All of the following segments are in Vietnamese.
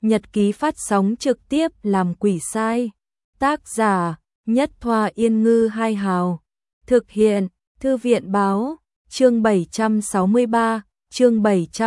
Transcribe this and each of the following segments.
Nhật ký phát sóng trực tiếp làm quỷ sai. Tác giả Nhất Thoa Yên Ngư Hai Hào. Thực hiện Thư viện Báo. Chương 763, chương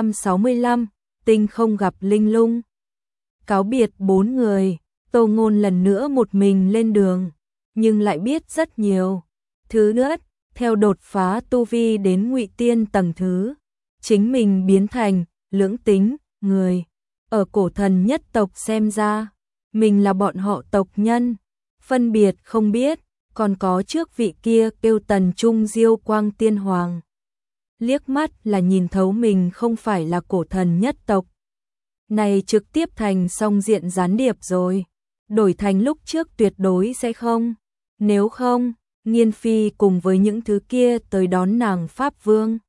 765, Tinh không gặp linh lung. Cáo biệt 4 người, Tô Ngôn lần nữa một mình lên đường, nhưng lại biết rất nhiều. Thứ nhất, theo đột phá tu vi đến Ngụy Tiên tầng thứ, chính mình biến thành lưỡng tính người. Ở cổ thần nhất tộc xem ra, mình là bọn họ tộc nhân, phân biệt không biết, còn có trước vị kia kêu Tần Trung Diêu Quang Tiên Hoàng. Liếc mắt là nhìn thấu mình không phải là cổ thần nhất tộc. Này trực tiếp thành song diện gián điệp rồi, đổi thành lúc trước tuyệt đối sẽ không. Nếu không, Nghiên Phi cùng với những thứ kia tới đón nàng Pháp Vương.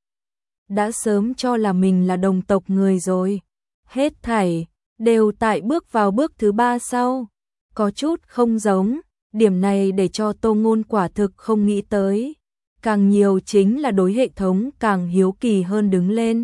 Đã sớm cho là mình là đồng tộc người rồi. Hết thảy đều tại bước vào bước thứ 3 sau. Có chút không giống, điểm này để cho Tô Ngôn quả thực không nghĩ tới. Càng nhiều chính là đối hệ thống càng hiếu kỳ hơn đứng lên.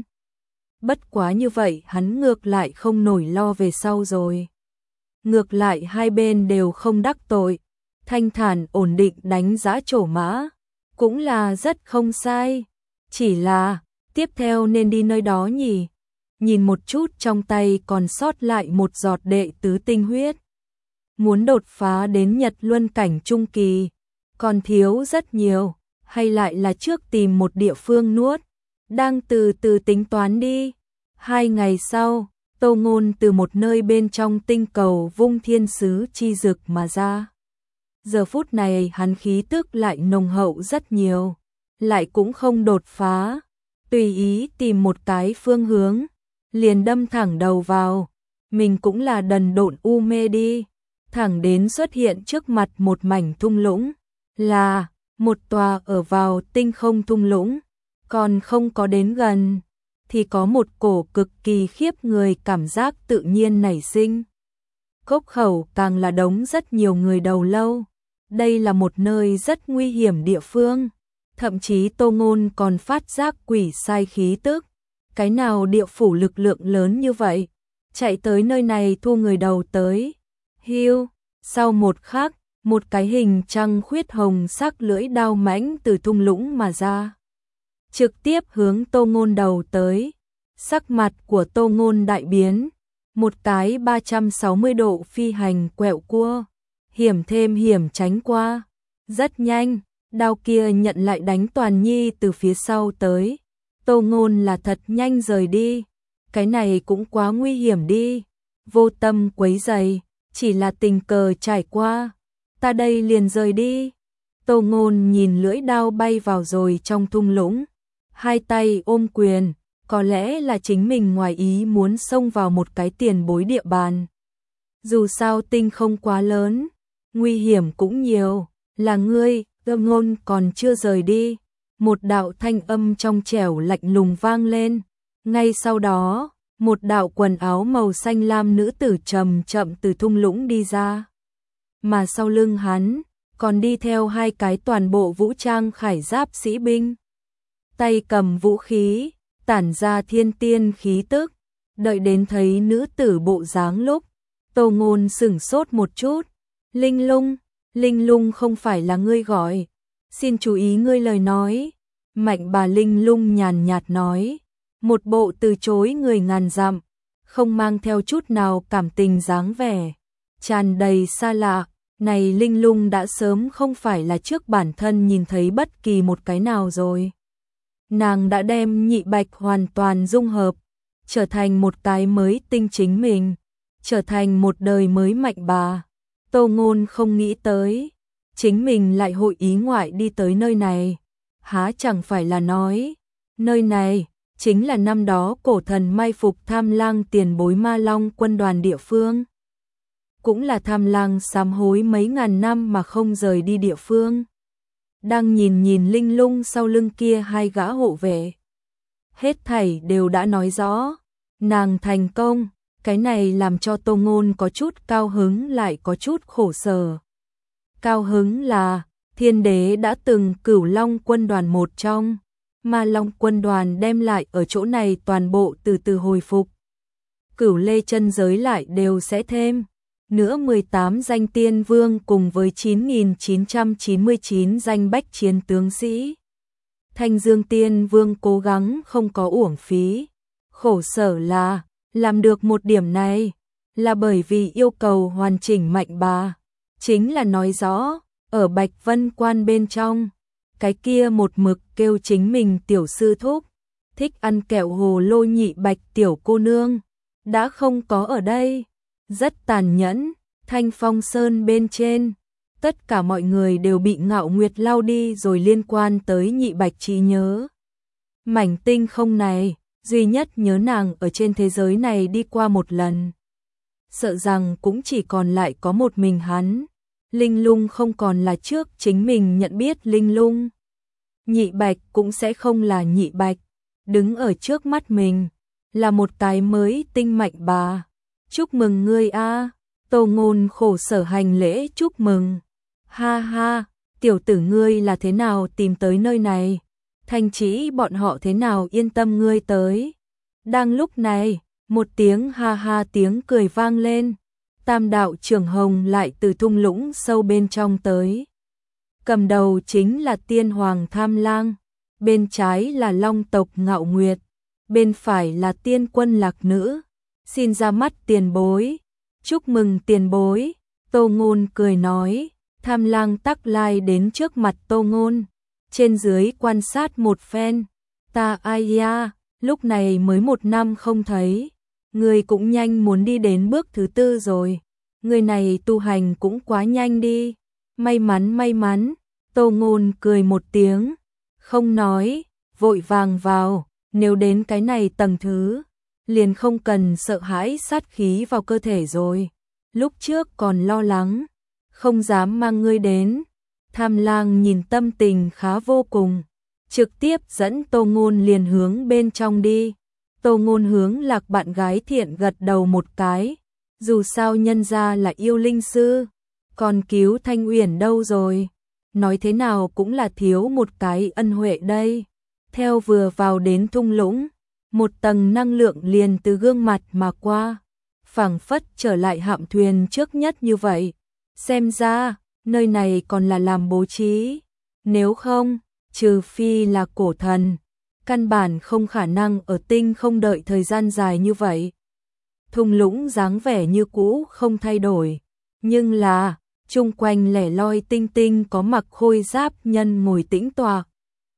Bất quá như vậy hắn ngược lại không nổi lo về sau rồi. Ngược lại hai bên đều không đắc tội, thanh thản ổn định đánh giá trổ mã, cũng là rất không sai. Chỉ là, tiếp theo nên đi nơi đó nhỉ? Nhìn một chút trong tay còn sót lại một giọt đệ tứ tinh huyết. Muốn đột phá đến Nhật Luân cảnh trung kỳ, còn thiếu rất nhiều, hay lại là trước tìm một địa phương nuốt, đang từ từ tính toán đi. 2 ngày sau, Tô Ngôn từ một nơi bên trong tinh cầu vung thiên sứ chi dực mà ra. Giờ phút này hắn khí tức lại nồng hậu rất nhiều, lại cũng không đột phá, tùy ý tìm một cái phương hướng, liền đâm thẳng đầu vào. Mình cũng là đần độn u mê đi, thẳng đến xuất hiện trước mặt một mảnh thung lũng, là một tòa ở vào tinh không thung lũng, còn không có đến gần thì có một cổ cực kỳ khiếp người cảm giác tự nhiên nảy sinh. Cốc khẩu càng là đống rất nhiều người đầu lâu. Đây là một nơi rất nguy hiểm địa phương, thậm chí Tô Ngôn còn phát giác quỷ sai khí tức. Cái nào địa phủ lực lượng lớn như vậy, chạy tới nơi này thu người đầu tới. Hiu, sau một khắc, một cái hình trăng khuyết hồng sắc lưỡi đao mãnh từ thung lũng mà ra, trực tiếp hướng Tô Ngôn đầu tới. Sắc mặt của Tô Ngôn đại biến, một cái 360 độ phi hành quẹo cua, hiểm thêm hiểm tránh qua. Rất nhanh, đao kia nhận lại đánh toàn nhi từ phía sau tới. Tô Ngôn là thật nhanh rời đi, cái này cũng quá nguy hiểm đi. Vô tâm quấy rầy, chỉ là tình cờ trải qua, ta đây liền rời đi. Tô Ngôn nhìn lưỡi đao bay vào rồi trong thung lũng, hai tay ôm quyền, có lẽ là chính mình ngoài ý muốn xông vào một cái tiền bối địa bàn. Dù sao tinh không quá lớn, nguy hiểm cũng nhiều, là ngươi. Tô Ngôn còn chưa rời đi, một đạo thanh âm trong trẻo lạnh lùng vang lên. Ngay sau đó, một đạo quần áo màu xanh lam nữ tử chậm chậm từ thung lũng đi ra. Mà sau lưng hắn, còn đi theo hai cái toàn bộ vũ trang khải giáp sĩ binh. Tay cầm vũ khí, tản ra thiên tiên khí tức. Đợi đến thấy nữ tử bộ dáng lúc, Tô Ngôn sửng sốt một chút. Linh lung, linh lung không phải là ngươi gọi. Xin chú ý ngươi lời nói. Mạnh bà linh lung nhàn nhạt nói. Một bộ từ chối người ngàn dặm, không mang theo chút nào cảm tình dáng vẻ, tràn đầy xa lạ. Này linh lung đã sớm không phải là trước bản thân nhìn thấy bất kỳ một cái nào rồi. Nàng đã đem nhị bạch hoàn toàn dung hợp, trở thành một cái mới tinh chính mình, trở thành một đời mới mạnh bà. Tô Ngôn không nghĩ tới, chính mình lại hội ý ngoại đi tới nơi này. Há chẳng phải là nói, nơi này chính là năm đó cổ thần mai phục Tham Lang tiền bối Ma Long quân đoàn địa phương. Cũng là Tham Lang sám hối mấy ngàn năm mà không rời đi địa phương. Đang nhìn linh lung sau lưng kia hai gã hộ vệ. Hết thảy đều đã nói rõ, nàng thành công, cái này làm cho Tô Ngôn có chút cao hứng lại có chút khổ sở. Cao hứng là, Thiên Đế đã từng Cửu Long quân đoàn một trong, Ma Long quân đoàn đem lại ở chỗ này toàn bộ từ từ hồi phục. Cửu Lê chân giới lại đều sẽ thêm nữa 18 danh tiên vương cùng với 9.999 danh bách chiến tướng sĩ. Thanh Dương Tiên Vương cố gắng không có uổng phí. Khổ sở là, làm được một điểm này, là bởi vì yêu cầu hoàn chỉnh Mạnh Bà. Chính là nói rõ, ở Bạch Vân Quan bên trong, cái kia một mực kêu chính mình tiểu sư thúc, thích ăn kẹo hồ lô Nhị Bạch tiểu cô nương, đã không có ở đây. Rất tàn nhẫn, Thanh Phong Sơn bên trên, tất cả mọi người đều bị Ngạo Nguyệt lau đi rồi liên quan tới Nhị Bạch trí nhớ. Mảnh tinh không này, duy nhất nhớ nàng ở trên thế giới này đi qua một lần. Sợ rằng cũng chỉ còn lại có một mình hắn. Linh Lung không còn là trước chính mình nhận biết Linh Lung. Nhị Bạch cũng sẽ không là Nhị Bạch. Đứng ở trước mắt mình, là một cái mới tinh Mạnh Bà. Chúc mừng ngươi a. Tô Ngôn khổ sở hành lễ chúc mừng. Ha ha, tiểu tử ngươi là thế nào tìm tới nơi này? Thanh Chỉ bọn họ thế nào yên tâm ngươi tới? Đang lúc này, một tiếng ha ha tiếng cười vang lên. Tam đạo trưởng hồng lại từ thung lũng sâu bên trong tới. Cầm đầu chính là tiên hoàng Tham Lang, bên trái là long tộc Ngạo Nguyệt, bên phải là tiên quân Lạc Nữ. Xin ra mắt tiền bối. Chúc mừng tiền bối. Tô Ngôn cười nói. Tham Lang tắc lai đến trước mặt Tô Ngôn, trên dưới quan sát một phen. Ta ai ya, lúc này mới 1 năm không thấy, người cũng nhanh muốn đi đến bước thứ 4 rồi. Người này tu hành cũng quá nhanh đi. May mắn. Tô Ngôn cười một tiếng, không nói, vội vàng vào. Nếu đến cái này tầng thứ, liền không cần sợ hãi sát khí vào cơ thể rồi. Lúc trước còn lo lắng, không dám mang ngươi đến. Tham Lang nhìn tâm tình khá vô cùng, trực tiếp dẫn Tô Ngôn liền hướng bên trong đi. Tô Ngôn hướng Lạc bạn gái thiện gật đầu một cái, dù sao nhân gia là yêu linh sư, còn cứu Thanh Uyển đâu rồi, nói thế nào cũng là thiếu một cái ân huệ đây. Theo vừa vào đến thung lũng, một tầng năng lượng liền từ gương mặt mà qua, phảng phất trở lại hạm thuyền trước nhất như vậy. Xem ra, nơi này còn là làm bố trí, nếu không, trừ phi là cổ thần, căn bản không khả năng ở tinh không đợi thời gian dài như vậy. Thung lũng dáng vẻ như cũ không thay đổi, nhưng là, chung quanh lẻ loi tinh tinh có mặc khôi giáp nhân ngồi tĩnh tọa.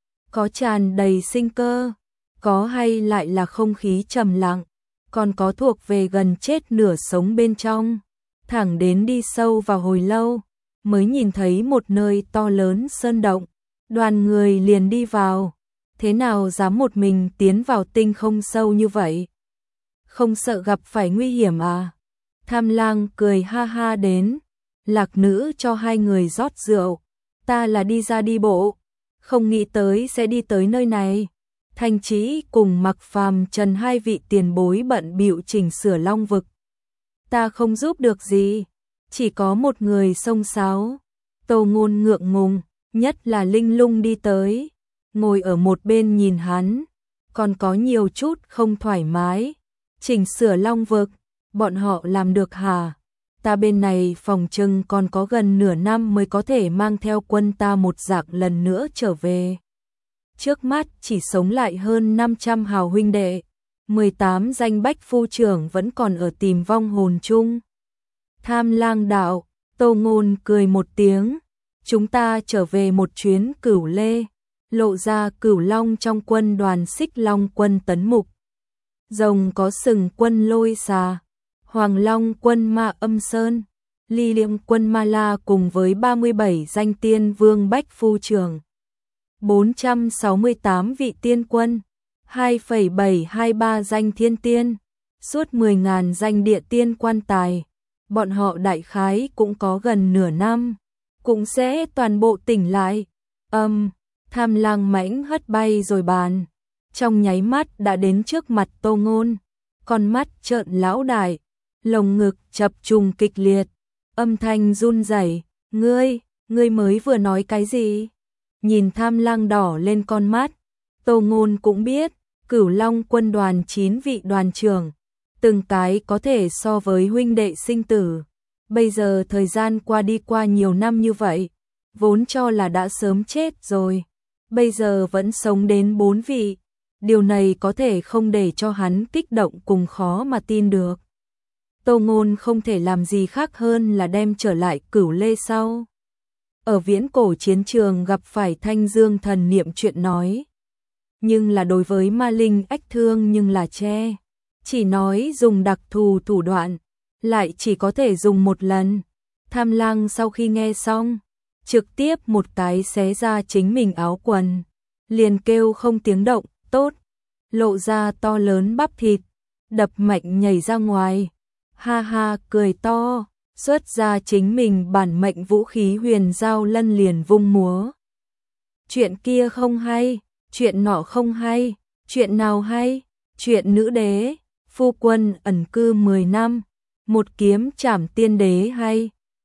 Có tràn đầy sinh cơ, có hay lại là không khí trầm lặng, còn có thuộc về gần chết nửa sống bên trong. Thẳng đến đi sâu vào hồi lâu, mới nhìn thấy một nơi to lớn sơn động, đoàn người liền đi vào. Thế nào dám một mình tiến vào tinh không sâu như vậy? Không sợ gặp phải nguy hiểm à? Tham Lang cười ha ha đến. Lạc Nữ cho hai người rót rượu. Ta là đi ra đi bộ, không nghĩ tới sẽ đi tới nơi này. Thanh Chỉ cùng Mặc Phàm Trần hai vị tiền bối bận bịu chỉnh sửa Long vực. Ta không giúp được gì, chỉ có một người xông xáo. Tô Ngôn ngượng ngùng, nhất là Linh Lung đi tới, ngồi ở một bên nhìn hắn, còn có nhiều chút không thoải mái. Chỉnh sửa Long vực, bọn họ làm được hả? Ta bên này phòng trừng còn có gần nửa năm mới có thể mang theo quân ta một dạc lần nữa trở về. Trước mắt chỉ sống lại hơn 500 hào huynh đệ, 18 danh bách phu trưởng vẫn còn ở tìm vong hồn chung. Tham Lang đạo, Tô Ngôn cười một tiếng, chúng ta trở về một chuyến Cửu Lê, lộ ra Cửu Long trong quân đoàn Xích Long quân Tấn Mục, Rồng có sừng quân Lôi Xà, Hoàng Long quân Ma Âm Sơn, Ly Liệm quân Ma La cùng với 37 danh tiên vương bách phu trưởng, 468 vị tiên quân, 2,723 danh thiên tiên, suốt 10.000 danh địa tiên quan tài. Bọn họ đại khái cũng có gần nửa năm, cũng sẽ toàn bộ tỉnh lại. Tham Lang mãnh hất bay rồi bàn, trong nháy mắt đã đến trước mặt Tô Ngôn, con mắt trợn lão đại, lồng ngực chập trùng kịch liệt, âm thanh run rẩy. Ngươi mới vừa nói cái gì? Nhìn Tham Lang đỏ lên con mắt, Tô Ngôn cũng biết, Cửu Long quân đoàn 9 vị đoàn trưởng, từng cái có thể so với huynh đệ sinh tử. Bây giờ thời gian qua nhiều năm như vậy, vốn cho là đã sớm chết rồi, bây giờ vẫn sống đến 4 vị. Điều này có thể không để cho hắn kích động cùng khó mà tin được. Tô Ngôn không thể làm gì khác hơn là đem trở lại Cửu Lê sau. Ở viễn cổ chiến trường gặp phải Thanh Dương thần niệm chuyện nói. Nhưng là đối với ma linh ách thương nhưng là che. Chỉ nói dùng đặc thù thủ đoạn, lại chỉ có thể dùng một lần. Tham Lang sau khi nghe xong, trực tiếp một cái xé ra chính mình áo quần. Liền kêu không tiếng động, tốt. Lộ ra to lớn bắp thịt, đập mạnh nhảy ra ngoài. Ha ha cười to, xuất ra chính mình bản mệnh vũ khí huyền giao lân liền vung múa. Chuyện kia không hay, chuyện nọ không hay, chuyện nào hay, chuyện nữ đế, phu quân ẩn cư 10 năm, một kiếm trảm tiên đế hay.